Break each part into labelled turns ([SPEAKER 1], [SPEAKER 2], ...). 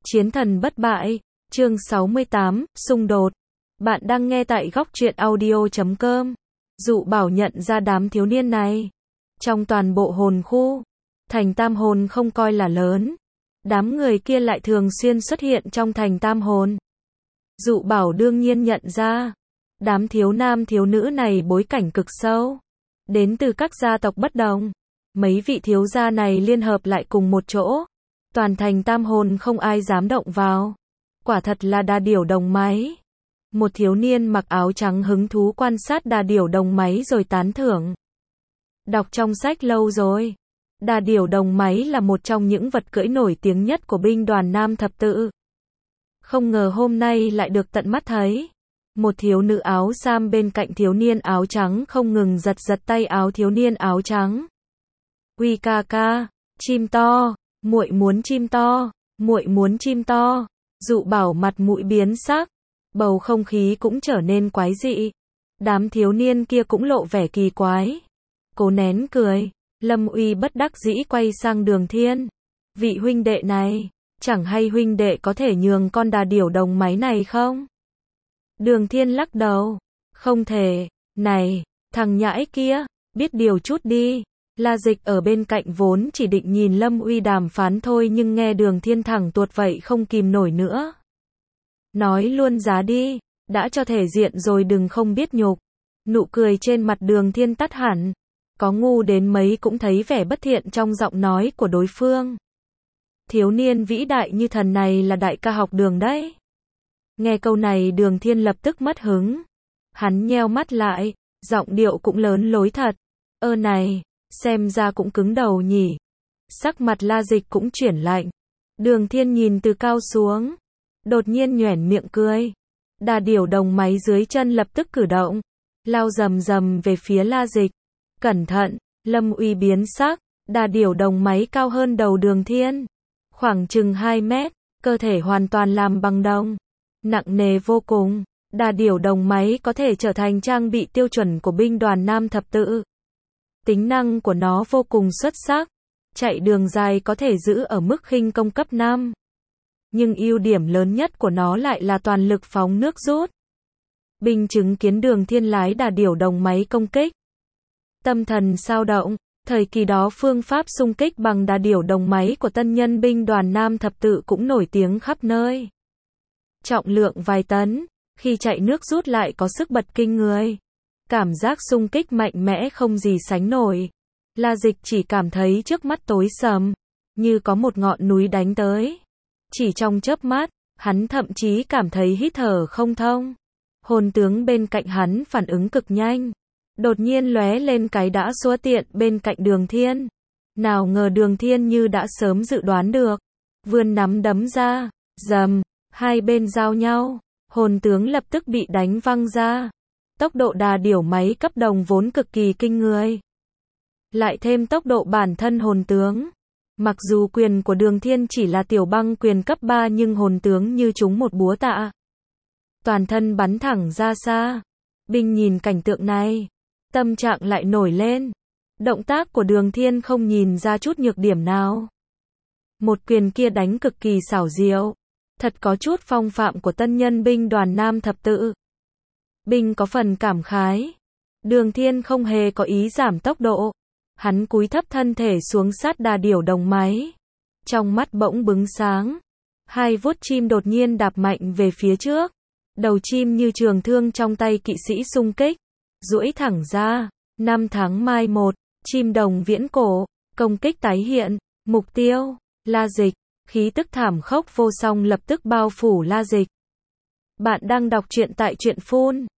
[SPEAKER 1] Chiến thần bất bại, chương 68, xung đột. Bạn đang nghe tại góc truyện audio.com. Dụ Bảo nhận ra đám thiếu niên này. Trong toàn bộ hồn khu, thành Tam Hồn không coi là lớn. Đám người kia lại thường xuyên xuất hiện trong thành Tam Hồn. Dụ Bảo đương nhiên nhận ra, đám thiếu nam thiếu nữ này bối cảnh cực sâu. Đến từ các gia tộc bất đồng. Mấy vị thiếu gia này liên hợp lại cùng một chỗ. Toàn thành Tam Hồn không ai dám động vào. Quả thật là đà điểu đồng máy. Một thiếu niên mặc áo trắng hứng thú quan sát đà điểu đồng máy rồi tán thưởng. Đọc trong sách lâu rồi. Đà điểu đồng máy là một trong những vật cưỡi nổi tiếng nhất của binh đoàn Nam Thập Tự. Không ngờ hôm nay lại được tận mắt thấy. Một thiếu nữ áo sam bên cạnh thiếu niên áo trắng không ngừng giật giật tay áo thiếu niên áo trắng. Uy ca ca, chim to, muội muốn chim to, muội muốn chim to. Dụ Bảo mặt mũi biến sắc, bầu không khí cũng trở nên quái dị. Đám thiếu niên kia cũng lộ vẻ kỳ quái. Cố nén cười, Lâm Uy bất đắc dĩ quay sang Đường Thiên. Vị huynh đệ này, chẳng hay huynh đệ có thể nhường con đà điểu đồng máy này không? Đường Thiên lắc đầu, không thể. Này, thằng nhãi kia, biết điều chút đi. La Dịch ở bên cạnh vốn chỉ định nhìn Lâm Uy đàm phán thôi nhưng nghe Đường Thiên thẳng tuột vậy không kìm nổi nữa. Nói luôn giá đi, đã cho thể diện rồi đừng không biết nhục. Nụ cười trên mặt Đường Thiên tắt hẳn. Có ngu đến mấy cũng thấy vẻ bất thiện trong giọng nói của đối phương. Thiếu niên vĩ đại như thần này là đại ca học Đường đấy. Nghe câu này Đường Thiên lập tức mất hứng. Hắn nheo mắt lại, giọng điệu cũng lớn lối thật. Ơ này, xem ra cũng cứng đầu nhỉ. Sắc mặt La Dịch cũng chuyển lạnh. Đường Thiên nhìn từ cao xuống. Đột nhiên nhoẻn miệng cười. Đà điểu đồng máy dưới chân lập tức cử động. Lao rầm rầm về phía La Dịch. Cẩn thận, Lâm Uy biến sắc. Đà điểu đồng máy cao hơn đầu Đường Thiên. Khoảng chừng 2 mét. Cơ thể hoàn toàn làm bằng đồng. Nặng nề vô cùng. Đà điểu đồng máy có thể trở thành trang bị tiêu chuẩn của binh đoàn Nam Thập Tự. Tính năng của nó vô cùng xuất sắc. Chạy đường dài có thể giữ ở mức khinh công cấp 5. Nhưng ưu điểm lớn nhất của nó lại là toàn lực phóng nước rút. Binh chứng kiến Đường Thiên lái đà điểu đồng máy công kích. Tâm thần sao động. Thời kỳ đó phương pháp xung kích bằng đà điểu đồng máy của tân nhân binh đoàn Nam Thập Tự cũng nổi tiếng khắp nơi. Trọng lượng vài tấn, khi chạy nước rút lại có sức bật kinh người. Cảm giác xung kích mạnh mẽ không gì sánh nổi. La Dịch chỉ cảm thấy trước mắt tối sầm, như có một ngọn núi đánh tới. Chỉ trong chớp mắt, hắn thậm chí cảm thấy hít thở không thông. Hồn tướng bên cạnh hắn phản ứng cực nhanh. Đột nhiên lóe lên cái đã xúa tiện bên cạnh Đường Thiên. Nào ngờ Đường Thiên như đã sớm dự đoán được. Vươn nắm đấm ra, rầm, hai bên giao nhau. Hồn tướng lập tức bị đánh văng ra. Tốc độ đà điểu máy cấp đồng vốn cực kỳ kinh người. Lại thêm tốc độ bản thân hồn tướng. Mặc dù quyền của Đường Thiên chỉ là tiểu băng quyền cấp 3 nhưng hồn tướng như trúng một búa tạ. Toàn thân bắn thẳng ra xa. Binh nhìn cảnh tượng này. Tâm trạng lại nổi lên. Động tác của Đường Thiên không nhìn ra chút nhược điểm nào. Một quyền kia đánh cực kỳ xảo diệu. Thật có chút phong phạm của tân nhân binh đoàn Nam Thập Tự. Binh có phần cảm khái. Đường Thiên không hề có ý giảm tốc độ. Hắn cúi thấp thân thể xuống sát đà điểu đồng máy. Trong mắt bỗng bừng sáng. Hai vuốt chim đột nhiên đạp mạnh về phía trước. Đầu chim như trường thương trong tay kỵ sĩ xung kích. Duỗi thẳng ra. Năm tháng mai một. Chim đồng viễn cổ. Công kích tái hiện. Mục tiêu. La Dịch. Khí tức thảm khốc vô song lập tức bao phủ La Dịch. Bạn đang đọc truyện tại truyện phun.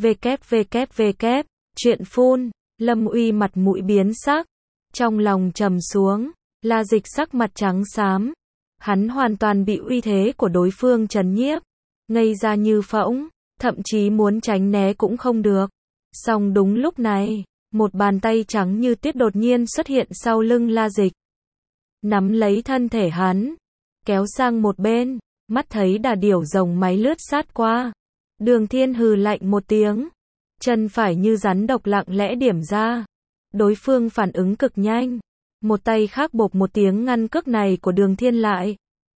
[SPEAKER 1] www. Truyện phun. Lâm Uy mặt mũi biến sắc. Trong lòng trầm xuống. La Dịch sắc mặt trắng xám. Hắn hoàn toàn bị uy thế của đối phương trấn nhiếp. Ngây ra như phỗng. Thậm chí muốn tránh né cũng không được. Song đúng lúc này. Một bàn tay trắng như tuyết đột nhiên xuất hiện sau lưng La Dịch. Nắm lấy thân thể hắn. Kéo sang một bên. Mắt thấy đà điểu rồng máy lướt sát qua. Đường Thiên hừ lạnh một tiếng. Chân phải như rắn độc lặng lẽ điểm ra. Đối phương phản ứng cực nhanh. Một tay khác bộp một tiếng ngăn cước này của Đường Thiên lại.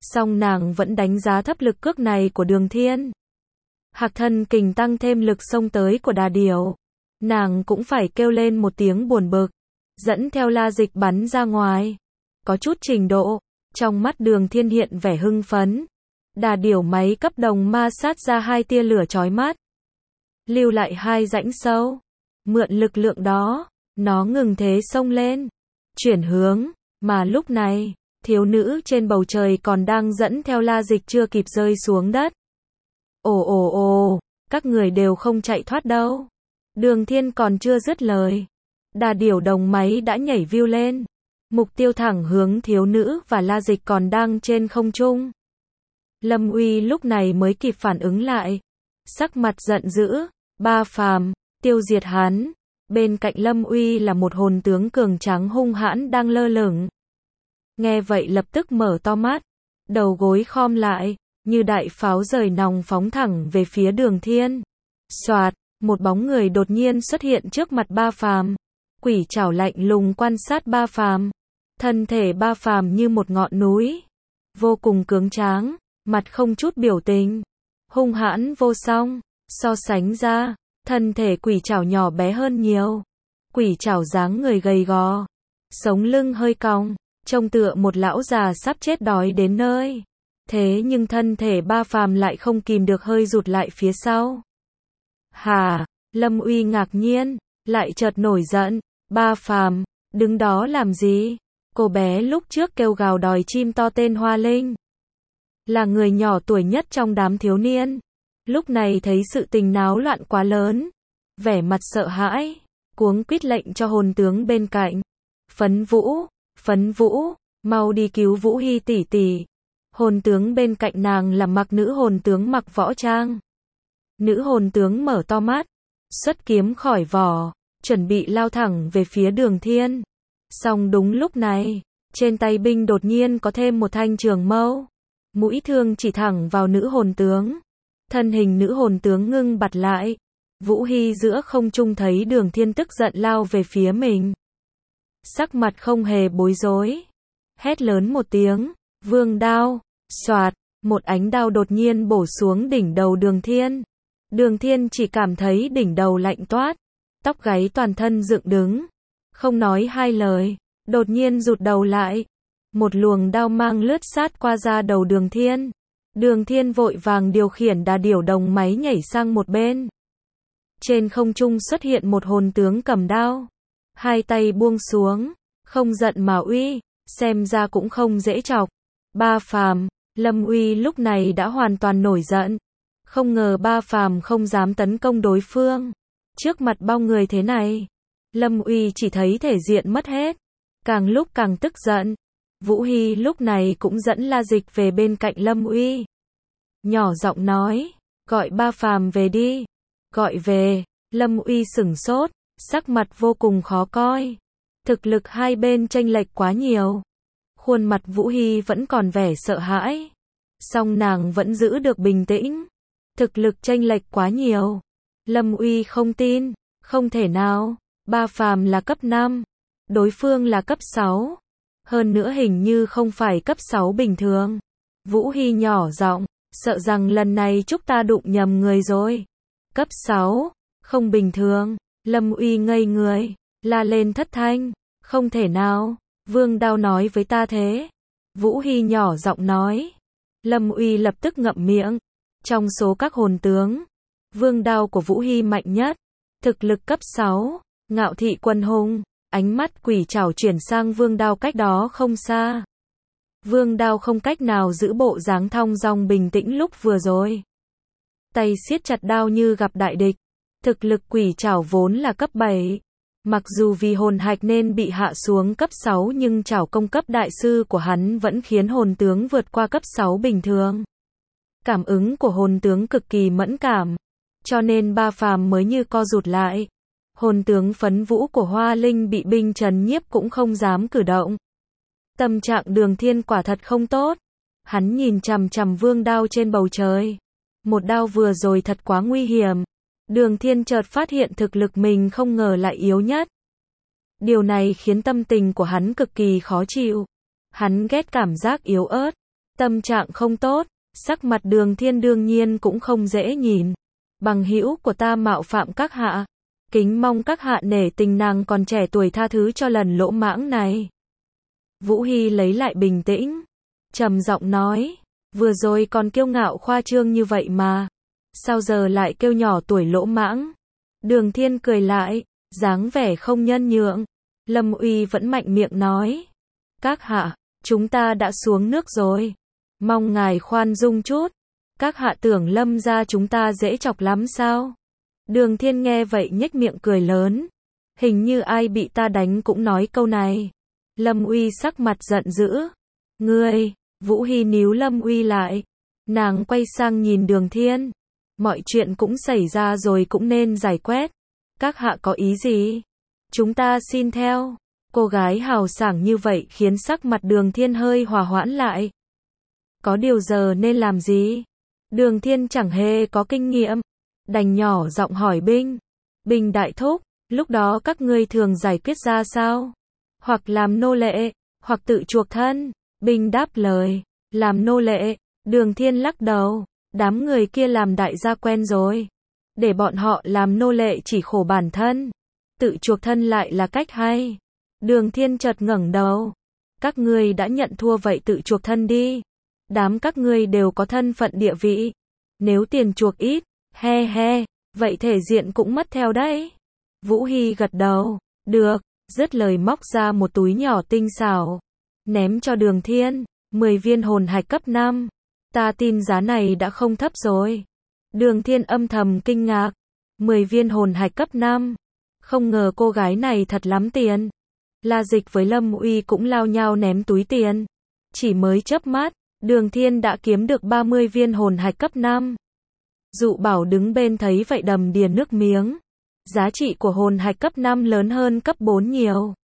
[SPEAKER 1] Song nàng vẫn đánh giá thấp lực cước này của Đường Thiên. Hạc thân kình tăng thêm lực xông tới của Đà Điểu. Nàng cũng phải kêu lên một tiếng buồn bực. Dẫn theo La Dịch bắn ra ngoài. Có chút trình độ. Trong mắt Đường Thiên hiện vẻ hưng phấn. Đà Điểu máy cấp đồng ma sát ra 2 tia lửa chói mắt. Lưu lại 2 rãnh sâu. Mượn lực lượng đó, nó ngừng thế xông lên. Chuyển hướng, mà lúc này, thiếu nữ trên bầu trời còn đang dẫn theo La Dịch chưa kịp rơi xuống đất. Ồ ồ ồ, các người đều không chạy thoát đâu. Đường Thiên còn chưa dứt lời. Đà Điểu đồng máy đã nhảy view lên. Mục tiêu thẳng hướng thiếu nữ và La Dịch còn đang trên không trung. Lâm Uy lúc này mới kịp phản ứng lại. Sắc mặt giận dữ, Ba Phàm, tiêu diệt hắn. Bên cạnh Lâm Uy là một hồn tướng cường tráng hung hãn đang lơ lửng. Nghe vậy lập tức mở to mắt, đầu gối khom lại, như đại pháo rời nòng phóng thẳng về phía Đường Thiên. Soạt, một bóng người đột nhiên xuất hiện trước mặt Ba Phàm. Quỷ trảo lạnh lùng quan sát Ba Phàm. Thân thể Ba Phàm như một ngọn núi, vô cùng cứng tráng, mặt không chút biểu tình, hung hãn vô song. So sánh ra, thân thể quỷ trảo nhỏ bé hơn nhiều. Quỷ trảo dáng người gầy gò, sống lưng hơi cong, trông tựa một lão già sắp chết đói đến nơi. Thế nhưng thân thể Ba Phàm lại không kìm được hơi rụt lại phía sau. Hả? Lâm Uy ngạc nhiên, lại chợt nổi giận. Ba Phàm, đứng đó làm gì? Cô bé lúc trước kêu gào đòi chim to tên Hoa Linh, là người nhỏ tuổi nhất trong đám thiếu niên. Lúc này thấy sự tình náo loạn quá lớn, vẻ mặt sợ hãi, cuống quýt lệnh cho hồn tướng bên cạnh. Phấn Vũ, mau đi cứu Vũ Hy tỷ tỷ. Hồn tướng bên cạnh nàng là mặc nữ hồn tướng mặc võ trang. Nữ hồn tướng mở to mắt, xuất kiếm khỏi vỏ, chuẩn bị lao thẳng về phía Đường Thiên. Song đúng lúc này, trên tay binh đột nhiên có thêm một thanh trường mâu. Mũi thương chỉ thẳng vào nữ hồn tướng. Thân hình nữ hồn tướng ngưng bặt lại. Vũ Hy giữa không trung thấy Đường Thiên tức giận lao về phía mình. Sắc mặt không hề bối rối. Hét lớn một tiếng, vương đao, soạt, một ánh đao đột nhiên bổ xuống đỉnh đầu Đường Thiên. Đường Thiên chỉ cảm thấy đỉnh đầu lạnh toát, tóc gáy toàn thân dựng đứng. Không nói hai lời, đột nhiên rụt đầu lại. Một luồng đao mang lướt sát qua da đầu Đường Thiên. Đường Thiên vội vàng điều khiển Đà Điểu đồng máy nhảy sang một bên. Trên không trung xuất hiện một hồn tướng cầm đao. 2 tay buông xuống, không giận mà uy, xem ra cũng không dễ chọc. Ba Phàm, Lâm Uy lúc này đã hoàn toàn nổi giận. Không ngờ Ba Phàm không dám tấn công đối phương. Trước mặt bao người thế này, Lâm Uy chỉ thấy thể diện mất hết. Càng lúc càng tức giận. Vũ Hy lúc này cũng dẫn La Dịch về bên cạnh Lâm Uy. Nhỏ giọng nói, gọi Ba Phàm về đi. Gọi về, Lâm Uy sửng sốt, sắc mặt vô cùng khó coi. Thực lực hai bên chênh lệch quá nhiều. Khuôn mặt Vũ Hy vẫn còn vẻ sợ hãi. Song nàng vẫn giữ được bình tĩnh. Thực lực chênh lệch quá nhiều. Lâm Uy không tin, không thể nào. Ba Phàm là cấp 5, đối phương là cấp 6. Hơn nữa hình như không phải cấp 6 bình thường. Vũ Hy nhỏ giọng, sợ rằng lần này chúng ta đụng nhầm người rồi. Cấp 6, không bình thường. Lâm Uy ngây người, la lên thất thanh, không thể nào, vương đao nói với ta thế. Vũ Hy nhỏ giọng nói. Lâm Uy lập tức ngậm miệng. Trong số các hồn tướng, vương đao của Vũ Hy mạnh nhất. Thực lực cấp 6, ngạo thị quân hùng. Ánh mắt quỷ trảo chuyển sang vương đao cách đó không xa. Vương đao không cách nào giữ bộ dáng thong dong bình tĩnh lúc vừa rồi. Tay siết chặt đao như gặp đại địch. Thực lực quỷ trảo vốn là cấp 7. Mặc dù vì hồn hạch nên bị hạ xuống cấp 6 nhưng trảo công cấp đại sư của hắn vẫn khiến hồn tướng vượt qua cấp 6 bình thường. Cảm ứng của hồn tướng cực kỳ mẫn cảm. Cho nên Ba Phàm mới như co rụt lại. Hồn tướng Phấn Vũ của Hoa Linh bị binh trấn nhiếp cũng không dám cử động. Tâm trạng Đường Thiên quả thật không tốt. Hắn nhìn chằm chằm vương đao trên bầu trời. Một đao vừa rồi thật quá nguy hiểm. Đường Thiên chợt phát hiện thực lực mình không ngờ lại yếu nhất. Điều này khiến tâm tình của hắn cực kỳ khó chịu. Hắn ghét cảm giác yếu ớt. Tâm trạng không tốt, sắc mặt Đường Thiên đương nhiên cũng không dễ nhìn. Bằng hữu của ta mạo phạm các hạ, kính mong các hạ nể tình nàng còn trẻ tuổi tha thứ cho lần lỗ mãng này. Vũ Hy lấy lại bình tĩnh, trầm giọng nói, vừa rồi còn kiêu ngạo khoa trương như vậy mà, sao giờ lại kêu nhỏ tuổi lỗ mãng? Đường Thiên cười lại, dáng vẻ không nhân nhượng. Lâm Uy vẫn mạnh miệng nói, các hạ, chúng ta đã xuống nước rồi, mong ngài khoan dung chút. Các hạ tưởng Lâm gia chúng ta dễ chọc lắm sao? Đường Thiên nghe vậy nhếch miệng cười lớn, hình như ai bị ta đánh cũng nói câu này. Lâm Uy sắc mặt giận dữ, ngươi. Vũ Hy níu Lâm Uy lại, nàng quay sang nhìn Đường Thiên, mọi chuyện cũng xảy ra rồi cũng nên giải quyết. Các hạ có ý gì? Chúng ta xin theo. Cô gái hào sảng như vậy khiến sắc mặt Đường Thiên hơi hòa hoãn lại. Có điều giờ nên làm gì? Đường Thiên chẳng hề có kinh nghiệm, đành nhỏ giọng hỏi Binh. Binh đại thúc, lúc đó các ngươi thường giải quyết ra sao? Hoặc làm nô lệ, hoặc tự chuộc thân. Binh đáp lời, làm nô lệ. Đường Thiên lắc đầu, đám người kia làm đại gia quen rồi. Để bọn họ làm nô lệ chỉ khổ bản thân. Tự chuộc thân lại là cách hay. Đường Thiên chợt ngẩng đầu. Các ngươi đã nhận thua vậy tự chuộc thân đi. Đám các ngươi đều có thân phận địa vị. Nếu tiền chuộc ít, he he, vậy thể diện cũng mất theo đấy. Vũ Hy gật đầu, được, dứt lời móc ra một túi nhỏ tinh xảo. Ném cho Đường Thiên, 10 viên hồn hạch cấp 5. Ta tin giá này đã không thấp rồi. Đường Thiên âm thầm kinh ngạc. 10 viên hồn hạch cấp 5. Không ngờ cô gái này thật lắm tiền. La Dịch với Lâm Uy cũng lao nhau ném túi tiền. Chỉ mới chớp mắt, Đường Thiên đã kiếm được 30 viên hồn hạch cấp 5. Dụ Bảo đứng bên thấy vậy đầm đìa nước miếng. Giá trị của hồn hạch cấp 5 lớn hơn cấp 4 nhiều.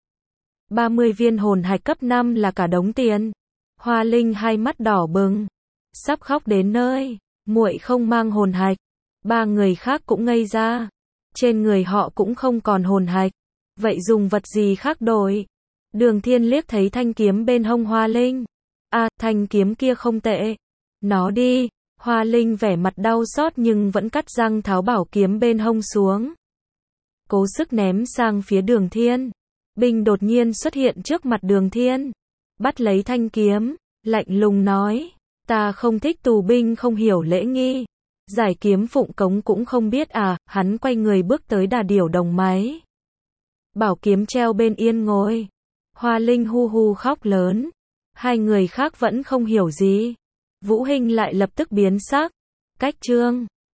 [SPEAKER 1] 30 viên hồn hạch cấp 5 là cả đống tiền. Hoa Linh hai mắt đỏ bừng, sắp khóc đến nơi. Muội không mang hồn hạch. Ba người khác cũng ngây ra. Trên người họ cũng không còn hồn hạch. Vậy dùng vật gì khác đổi? Đường Thiên liếc thấy thanh kiếm bên hông Hoa Linh. À, thanh kiếm kia không tệ. Nó đi. Hoa Linh vẻ mặt đau xót nhưng vẫn cắt răng tháo bảo kiếm bên hông xuống. Cố sức ném sang phía Đường Thiên. Binh đột nhiên xuất hiện trước mặt Đường Thiên. Bắt lấy thanh kiếm, lạnh lùng nói. Ta không thích tù binh không hiểu lễ nghi. Giải kiếm phụng cống cũng không biết à. Hắn quay người bước tới Đà Điểu Đồng Máy. Bảo kiếm treo bên yên ngồi. Hoa Linh hu hu khóc lớn. Hai người khác vẫn không hiểu gì. Vũ Hinh lại lập tức biến sắc. Cách chương